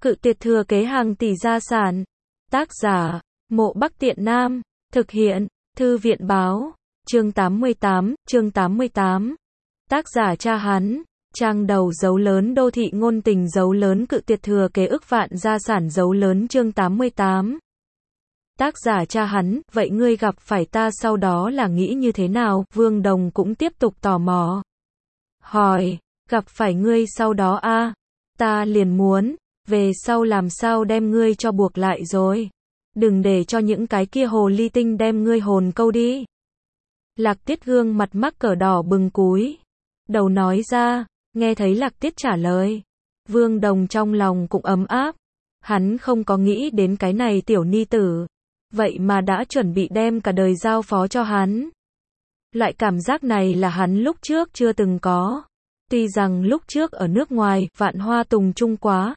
Cự tuyệt thừa kế hàng tỷ gia sản. Tác giả, Mộ Bắc Tiện Nam. Thực hiện, Thư viện báo. Chương 88. Tác giả cha hắn. Trang đầu dấu lớn đô thị ngôn tình dấu lớn cự tuyệt thừa kế ức vạn gia sản dấu lớn chương 88. Tác giả cha hắn, vậy ngươi gặp phải ta sau đó là nghĩ như thế nào? Vương Đồng cũng tiếp tục tò mò. Hỏi, gặp phải ngươi sau đó a? Ta liền muốn, về sau làm sao đem ngươi cho buộc lại rồi. Đừng để cho những cái kia hồ ly tinh đem ngươi hồn câu đi. Lạc Tiết gương mặt mắc cỡ đỏ bừng cúi. Đầu nói ra, nghe thấy Lạc Tiết trả lời. Vương Đồng trong lòng cũng ấm áp. Hắn không có nghĩ đến cái này tiểu ni tử. Vậy mà đã chuẩn bị đem cả đời giao phó cho hắn. Loại cảm giác này là hắn lúc trước chưa từng có. Tuy rằng lúc trước ở nước ngoài, vạn hoa tùng chung quá.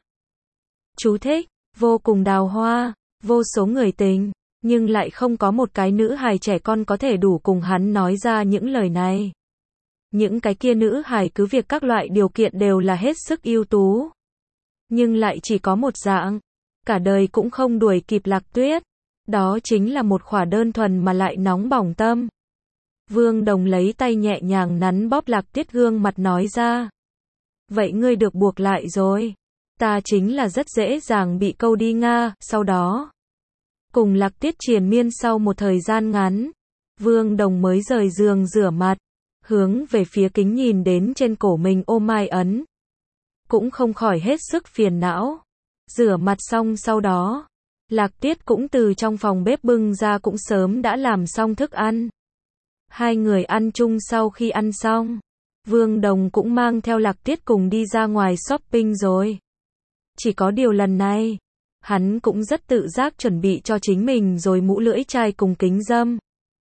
Chú thích, vô cùng đào hoa, vô số người tình, nhưng lại không có một cái nữ hài trẻ con có thể đủ cùng hắn nói ra những lời này. Những cái kia nữ hài cứ việc các loại điều kiện đều là hết sức ưu tú. Nhưng lại chỉ có một dạng, cả đời cũng không đuổi kịp Lạc Tuyết. Đó chính là một khỏa đơn thuần mà lại nóng bỏng tâm. Vương Đồng lấy tay nhẹ nhàng nắn bóp Lạc Tiết gương mặt nói ra. Vậy ngươi được buộc lại rồi. Ta chính là rất dễ dàng bị câu đi Nga, sau đó. Cùng Lạc Tiết triền miên sau một thời gian ngắn. Vương Đồng mới rời giường rửa mặt. Hướng về phía kính nhìn đến trên cổ mình ôm mai ấn. Cũng không khỏi hết sức phiền não. Rửa mặt xong sau đó. Lạc Tiết cũng từ trong phòng bếp bưng ra cũng sớm đã làm xong thức ăn. Hai người ăn chung sau khi ăn xong. Vương Đồng cũng mang theo Lạc Tiết cùng đi ra ngoài shopping rồi. Chỉ có điều lần này, hắn cũng rất tự giác chuẩn bị cho chính mình rồi mũ lưỡi chai cùng kính râm.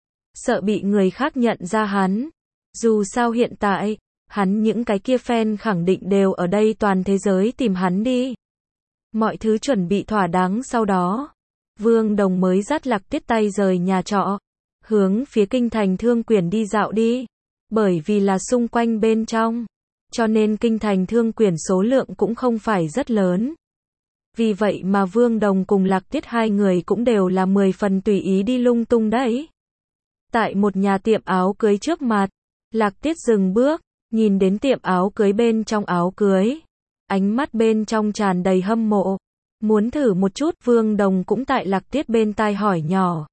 Sợ bị người khác nhận ra hắn. Dù sao hiện tại, hắn những cái kia fan khẳng định đều ở đây toàn thế giới tìm hắn đi. Mọi thứ chuẩn bị thỏa đáng sau đó. Vương Đồng mới dắt Lạc Tiết tay rời nhà trọ. Hướng phía kinh thành Thương Quyển đi dạo đi. Bởi vì là xung quanh bên trong. Cho nên kinh thành Thương Quyển số lượng cũng không phải rất lớn. Vì vậy mà Vương Đồng cùng Lạc Tiết hai người cũng đều là 10 phần tùy ý đi lung tung đấy. Tại một nhà tiệm áo cưới trước mặt. Lạc Tiết dừng bước. Nhìn đến tiệm áo cưới bên trong áo cưới. Ánh mắt bên trong tràn đầy hâm mộ. Muốn thử một chút, Vương Đồng cũng tại Lạc Tiết bên tai hỏi nhỏ.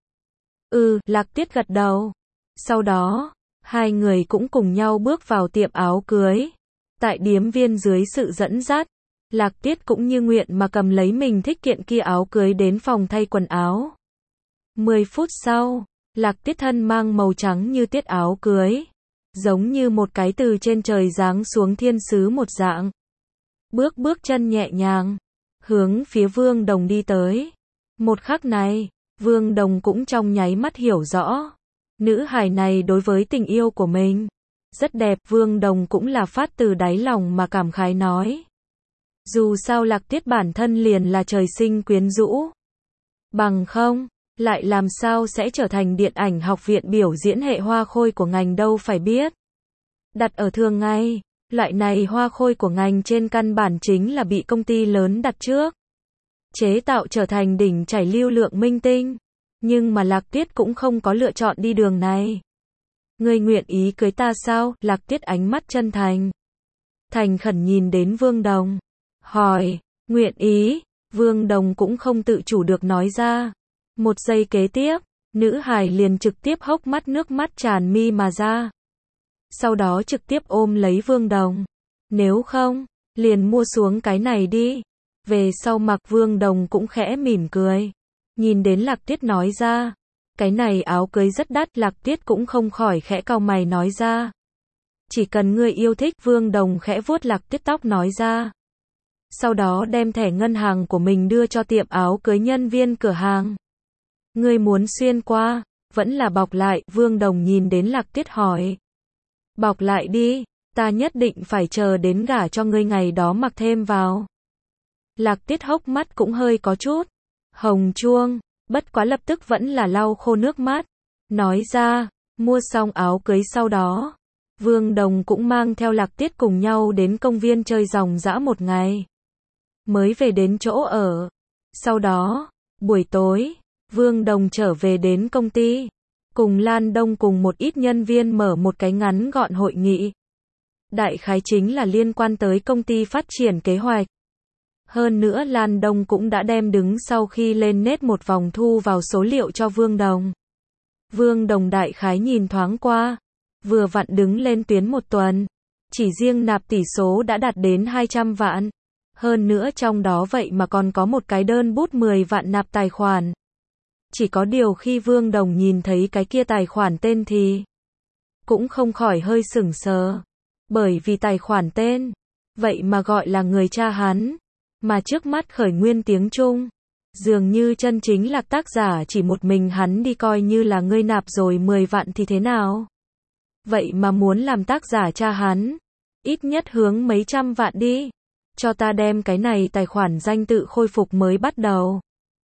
Lạc Tiết gật đầu. Sau đó, hai người cũng cùng nhau bước vào tiệm áo cưới. Tại điếm viên dưới sự dẫn dắt, Lạc Tiết cũng như nguyện mà cầm lấy mình thích kiện kia áo cưới đến phòng thay quần áo. 10 phút sau, Lạc Tiết thân mang màu trắng như tiết áo cưới. Giống như một cái từ trên trời giáng xuống thiên sứ một dạng. Bước chân nhẹ nhàng. Hướng phía Vương Đồng đi tới. Một khắc này, Vương Đồng cũng trong nháy mắt hiểu rõ. Nữ hài này đối với tình yêu của mình. Rất đẹp, Vương Đồng cũng là phát từ đáy lòng mà cảm khái nói. Dù sao Lạc Tiết bản thân liền là trời sinh quyến rũ. Bằng không, lại làm sao sẽ trở thành điện ảnh học viện biểu diễn hệ hoa khôi của ngành đâu phải biết. Đặt ở thường ngày. Loại này hoa khôi của ngành trên căn bản chính là bị công ty lớn đặt trước. Chế tạo trở thành đỉnh chảy lưu lượng minh tinh. Nhưng mà Lạc Tiết cũng không có lựa chọn đi đường này. Ngươi nguyện ý cưới ta sao? Lạc Tiết ánh mắt chân thành. Thành khẩn nhìn đến Vương Đồng. Hỏi, nguyện ý. Vương Đồng cũng không tự chủ được nói ra. Một giây kế tiếp, nữ hài liền trực tiếp hốc mắt nước mắt tràn mi mà ra. Sau đó trực tiếp ôm lấy Vương Đồng. Nếu không, liền mua xuống cái này đi. Về sau mặc Vương Đồng cũng khẽ mỉm cười. Nhìn đến Lạc Tiết nói ra. Cái này áo cưới rất đắt, Lạc Tiết cũng không khỏi khẽ cau mày nói ra. Chỉ cần ngươi yêu thích, Vương Đồng khẽ vuốt Lạc Tiết tóc nói ra. Sau đó đem thẻ ngân hàng của mình đưa cho tiệm áo cưới nhân viên cửa hàng. Ngươi muốn xuyên qua, vẫn là bọc lại, Vương Đồng nhìn đến Lạc Tiết hỏi. Bọc lại đi, ta nhất định phải chờ đến gả cho ngươi ngày đó mặc thêm vào. Lạc Tiết hốc mắt cũng hơi có chút hồng chuông, bất quá lập tức vẫn là lau khô nước mắt. Nói ra, mua xong áo cưới sau đó. Vương Đồng cũng mang theo Lạc Tiết cùng nhau đến công viên chơi ròng rã một ngày. mới về đến chỗ ở. Sau đó, buổi tối, Vương Đồng trở về đến công ty, cùng Lan Đông cùng một ít nhân viên mở một cái ngắn gọn hội nghị. Đại khái chính là liên quan tới công ty phát triển kế hoạch. Hơn nữa Lan Đông cũng đã đem đứng sau khi lên nét một vòng thu vào số liệu cho Vương Đồng. Vương Đồng đại khái nhìn thoáng qua, vừa vặn đứng lên tuyến một tuần, chỉ riêng nạp tỷ số đã đạt đến 200 vạn. Hơn nữa trong đó vậy mà còn có một cái đơn bút 10 vạn nạp tài khoản. Chỉ có điều khi Vương Đồng nhìn thấy cái kia tài khoản tên thì cũng không khỏi hơi sửng sờ. Bởi vì tài khoản tên, vậy mà gọi là người cha hắn. Mà trước mắt khởi nguyên tiếng Trung, dường như chân chính là tác giả chỉ một mình hắn đi coi như là ngươi nạp rồi 10 vạn thì thế nào. Vậy mà muốn làm tác giả cha hắn, ít nhất hướng mấy trăm vạn đi. Cho ta đem cái này tài khoản danh tự khôi phục mới bắt đầu.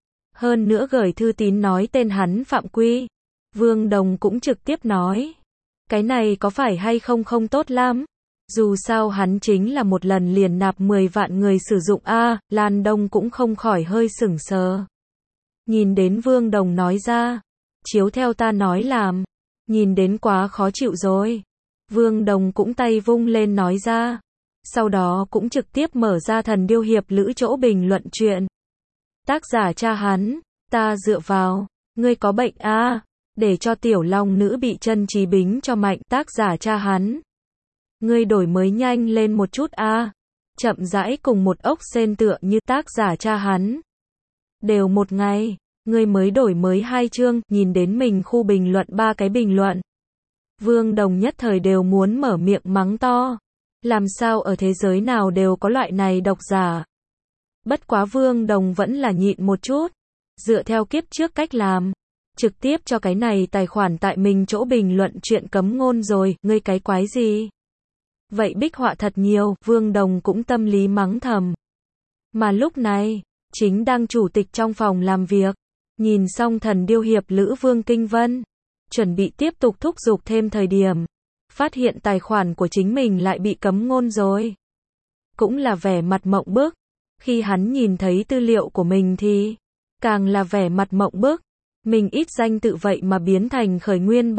Hơn nữa gửi thư tín nói tên hắn phạm quy. Vương Đồng cũng trực tiếp nói, cái này có phải hay không không tốt lắm. Dù sao hắn chính là một lần liền nạp 10 vạn người sử dụng a. Lan Đông cũng không khỏi hơi sửng sờ. Nhìn đến Vương Đồng nói ra, chiếu theo ta nói làm, nhìn đến quá khó chịu rồi. Vương Đồng cũng tay vung lên nói ra. Sau đó cũng trực tiếp mở ra Thần Điêu Hiệp Lữ chỗ bình luận chuyện. Tác giả cha hắn, ta dựa vào, ngươi có bệnh a, để cho tiểu long nữ bị chân trí bính cho mạnh. Tác giả cha hắn, ngươi đổi mới nhanh lên một chút a. Chậm rãi cùng một ốc sên tựa như tác giả cha hắn. Đều một ngày, ngươi mới đổi mới 2 chương, nhìn đến mình khu bình luận 3 cái bình luận. Vương Đồng nhất thời đều muốn mở miệng mắng to. Làm sao ở thế giới nào đều có loại này độc giả. Bất quá Vương Đồng vẫn là nhịn một chút. Dựa theo kiếp trước cách làm, trực tiếp cho cái này tài khoản tại mình chỗ bình luận chuyện cấm ngôn rồi, ngươi cái quái gì? Vậy bích họa thật nhiều, Vương Đồng cũng tâm lý mắng thầm. Mà lúc này, chính đang chủ tịch trong phòng làm việc, nhìn xong Thần Điêu Hiệp Lữ Vương Kinh Vân, chuẩn bị tiếp tục thúc giục thêm thời điểm, phát hiện tài khoản của chính mình lại bị cấm ngôn rồi. Cũng là vẻ mặt mộng bức. Khi hắn nhìn thấy tư liệu của mình thì càng là vẻ mặt mộng bức. Mình ít danh tự vậy mà biến thành khởi nguyên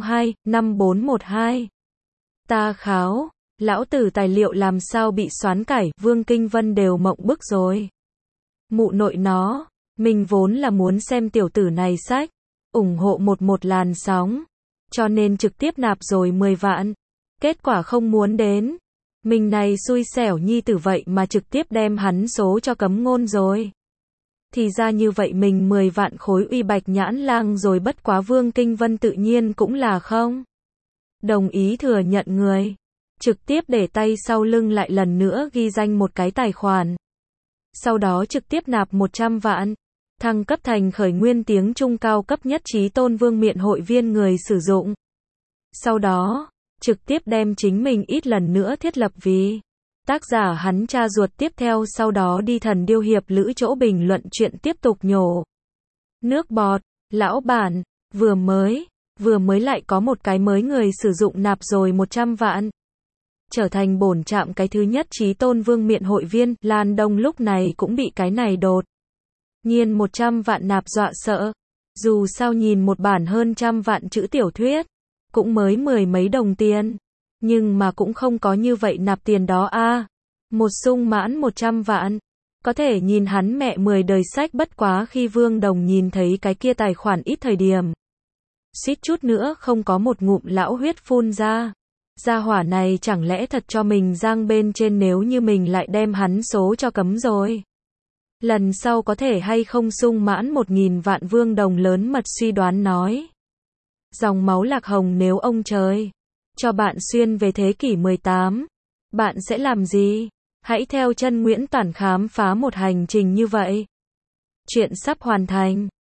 302-5412. Ta kháo, lão tử tài liệu làm sao bị xoán cải, Vương Kinh Vân đều mộng bức rồi. Mụ nội nó, mình vốn là muốn xem tiểu tử này sách, ủng hộ một làn sóng. Cho nên trực tiếp nạp rồi 10 vạn. Kết quả không muốn đến. Mình này xui xẻo nhi tử vậy mà trực tiếp đem hắn số cho cấm ngôn rồi. Thì ra như vậy mình 10 vạn khối uy bạch nhãn lang rồi, bất quá Vương Kinh Vân tự nhiên cũng là không đồng ý thừa nhận người. Trực tiếp để tay sau lưng lại lần nữa ghi danh một cái tài khoản. Sau đó trực tiếp nạp 100 vạn. Thăng cấp thành khởi nguyên tiếng Trung cao cấp nhất Chí Tôn Vương miện hội viên người sử dụng. Sau đó, trực tiếp đem chính mình ít lần nữa thiết lập vì tác giả hắn cha ruột, tiếp theo sau đó đi Thần Điêu Hiệp Lữ chỗ bình luận chuyện tiếp tục nhổ nước bọt. Lão bản, vừa mới lại có một cái mới người sử dụng nạp rồi 100 vạn. Trở thành bổn trạm cái thứ nhất Chí Tôn Vương miện hội viên. Lan Đông lúc này cũng bị cái này đột nhiên 100 vạn nạp dọa sợ. Dù sao nhìn một bản hơn 100 vạn chữ tiểu thuyết, cũng mới 10 mấy đồng tiền. Nhưng mà cũng không có như vậy nạp tiền đó a. Một sung mãn 100 vạn. Có thể nhìn hắn mẹ 10 đời sách. Bất quá khi Vương Đồng nhìn thấy cái kia tài khoản ít thời điểm, suýt chút nữa không có một ngụm lão huyết phun ra. Gia hỏa này chẳng lẽ thật cho mình giang bên trên, nếu như mình lại đem hắn số cho cấm rồi. Lần sau có thể hay không sung mãn 1000 vạn, Vương Đồng lớn mật suy đoán nói. Dòng máu lạc hồng, nếu ông trời cho bạn xuyên về thế kỷ 18, bạn sẽ làm gì? Hãy theo chân Nguyễn Toản khám phá một hành trình như vậy. Chuyện sắp hoàn thành.